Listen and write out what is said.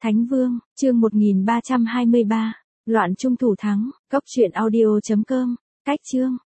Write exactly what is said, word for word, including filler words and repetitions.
Thánh Vương, chương một nghìn ba trăm hai mươi ba, Loạn trung thủ thắng, cốc truyện audio chấm com, cách chương.